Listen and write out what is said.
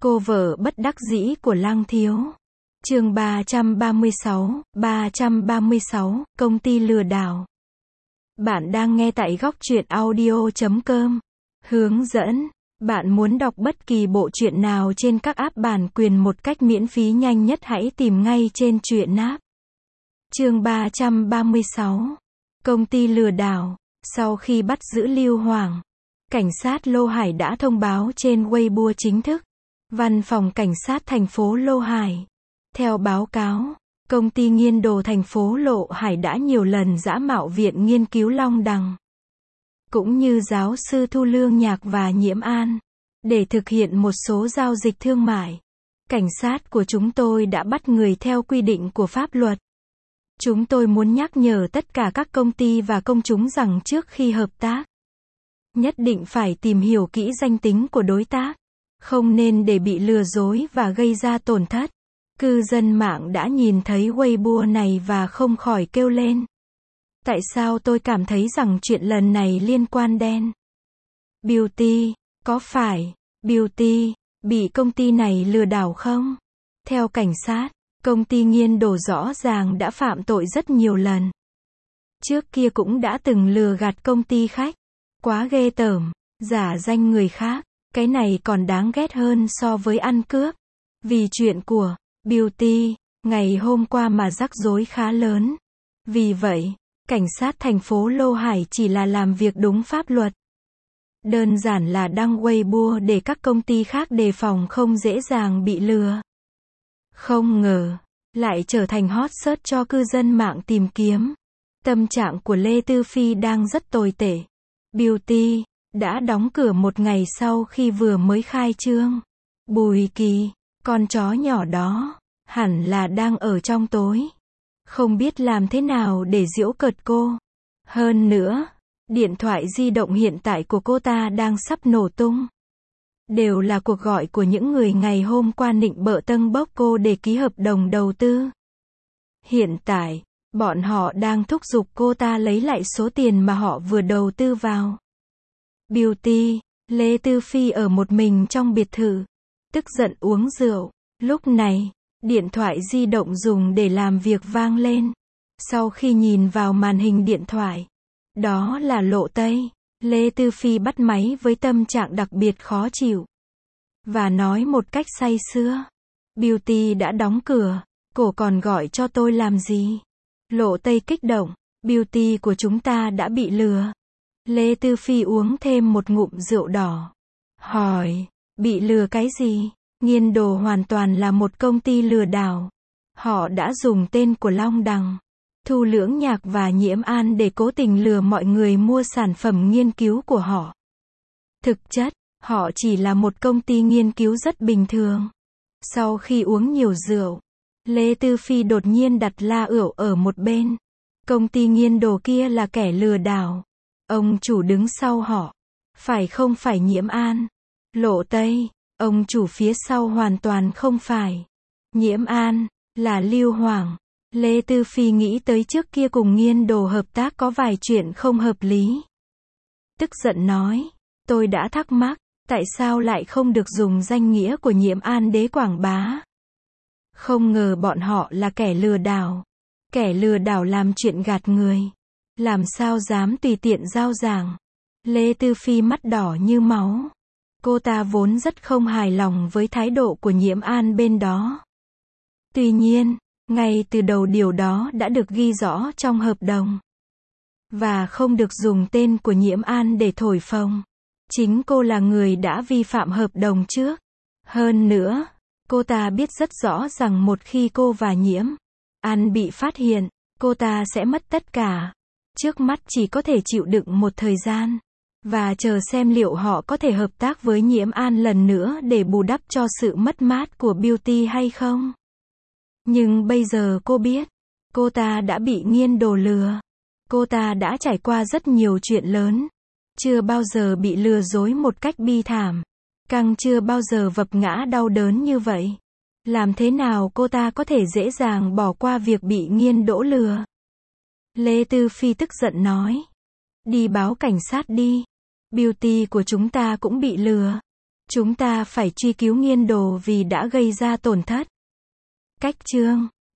Cô vợ bất đắc dĩ của Lăng Thiếu. Chương 336, công ty lừa đảo. Bạn đang nghe tại góc truyện audio.com. Hướng dẫn. Bạn muốn đọc bất kỳ bộ truyện nào trên các app bản quyền một cách miễn phí nhanh nhất, hãy tìm ngay trên truyện app. Chương 336. Công ty lừa đảo. Sau khi bắt giữ Lưu Hoàng, cảnh sát Lô Hải đã thông báo trên Weibo chính thức. Văn phòng cảnh sát thành phố Lô Hải. Theo báo cáo, công ty nghiên đồ thành phố Lô Hải đã nhiều lần giả mạo Viện Nghiên cứu Long Đằng, cũng như giáo sư Thu Lương Nhạc và Nhiễm An, để thực hiện một số giao dịch thương mại. Cảnh sát của chúng tôi đã bắt người theo quy định của pháp luật. Chúng tôi muốn nhắc nhở tất cả các công ty và công chúng rằng trước khi hợp tác, nhất định phải tìm hiểu kỹ danh tính của đối tác, không nên để bị lừa dối và gây ra tổn thất. Cư dân mạng đã nhìn thấy Weibo này và không khỏi kêu lên: tại sao tôi cảm thấy rằng chuyện lần này liên quan đến Beauty? Có phải Beauty bị công ty này lừa đảo không? Theo cảnh sát, công ty nghiên đồ rõ ràng đã phạm tội rất nhiều lần. Trước kia cũng đã từng lừa gạt công ty khách. Quá ghê tởm, giả danh người khác. Cái này còn đáng ghét hơn so với ăn cướp. Vì chuyện của Beauty ngày hôm qua mà rắc rối khá lớn. Vì vậy, cảnh sát thành phố Lô Hải chỉ là làm việc đúng pháp luật. Đơn giản là đăng Weibo để các công ty khác đề phòng không dễ dàng bị lừa. Không ngờ, lại trở thành hot search cho cư dân mạng tìm kiếm. Tâm trạng của Lê Tư Phi đang rất tồi tệ. Beauty đã đóng cửa một ngày sau khi vừa mới khai trương. Bùi Kỳ, con chó nhỏ đó, hẳn là đang ở trong tối, không biết làm thế nào để giễu cợt cô. Hơn nữa, điện thoại di động hiện tại của cô ta đang sắp nổ tung. Đều là cuộc gọi của những người ngày hôm qua nịnh bợ tâng bốc cô để ký hợp đồng đầu tư. Hiện tại, bọn họ đang thúc giục cô ta lấy lại số tiền mà họ vừa đầu tư vào. Beauty, Lê Tư Phi ở một mình trong biệt thự, tức giận uống rượu. Lúc này, điện thoại di động dùng để làm việc vang lên. Sau khi nhìn vào màn hình điện thoại, đó là Lộ Tây. Lê Tư Phi bắt máy với tâm trạng đặc biệt khó chịu, và nói một cách say sưa: Beauty đã đóng cửa, cô còn gọi cho tôi làm gì? Lộ Tây kích động: Beauty của chúng ta đã bị lừa. Lê Tư Phi uống thêm một ngụm rượu đỏ. Hỏi, bị lừa cái gì? Nghiên đồ hoàn toàn là một công ty lừa đảo. Họ đã dùng tên của Long Đằng, Thu Lưỡng Nhạc và Nhiễm An để cố tình lừa mọi người mua sản phẩm nghiên cứu của họ. Thực chất, họ chỉ là một công ty nghiên cứu rất bình thường. Sau khi uống nhiều rượu, Lê Tư Phi đột nhiên đặt la ửu ở một bên. Công ty nghiên đồ kia là kẻ lừa đảo. Ông chủ đứng sau họ, phải không phải Nhiễm An? Lộ Tây, ông chủ phía sau hoàn toàn không phải Nhiễm An, là Lưu Hoàng. Lê Tư Phi nghĩ tới trước kia cùng nghiên đồ hợp tác có vài chuyện không hợp lý. Tức giận nói, tôi đã thắc mắc, tại sao lại không được dùng danh nghĩa của Nhiễm An để quảng bá? Không ngờ bọn họ là kẻ lừa đảo. Kẻ lừa đảo làm chuyện gạt người, làm sao dám tùy tiện giao giảng. Lê Tư Phi mắt đỏ như máu. Cô ta vốn rất không hài lòng với thái độ của Nhiễm An bên đó. Tuy nhiên, ngay từ đầu điều đó đã được ghi rõ trong hợp đồng, và không được dùng tên của Nhiễm An để thổi phồng. Chính cô là người đã vi phạm hợp đồng trước. Hơn nữa, cô ta biết rất rõ rằng một khi cô và Nhiễm An bị phát hiện, cô ta sẽ mất tất cả. Trước mắt chỉ có thể chịu đựng một thời gian, và chờ xem liệu họ có thể hợp tác với Nhiễm An lần nữa để bù đắp cho sự mất mát của Beauty hay không. Nhưng bây giờ cô biết, cô ta đã bị nghiên đồ lừa. Cô ta đã trải qua rất nhiều chuyện lớn, chưa bao giờ bị lừa dối một cách bi thảm, càng chưa bao giờ vấp ngã đau đớn như vậy. Làm thế nào cô ta có thể dễ dàng bỏ qua việc bị nghiên đỗ lừa? Lê Tư Phi tức giận nói, đi báo cảnh sát đi. Beauty của chúng ta cũng bị lừa. Chúng ta phải truy cứu Nghiên Đồ vì đã gây ra tổn thất. Cách chương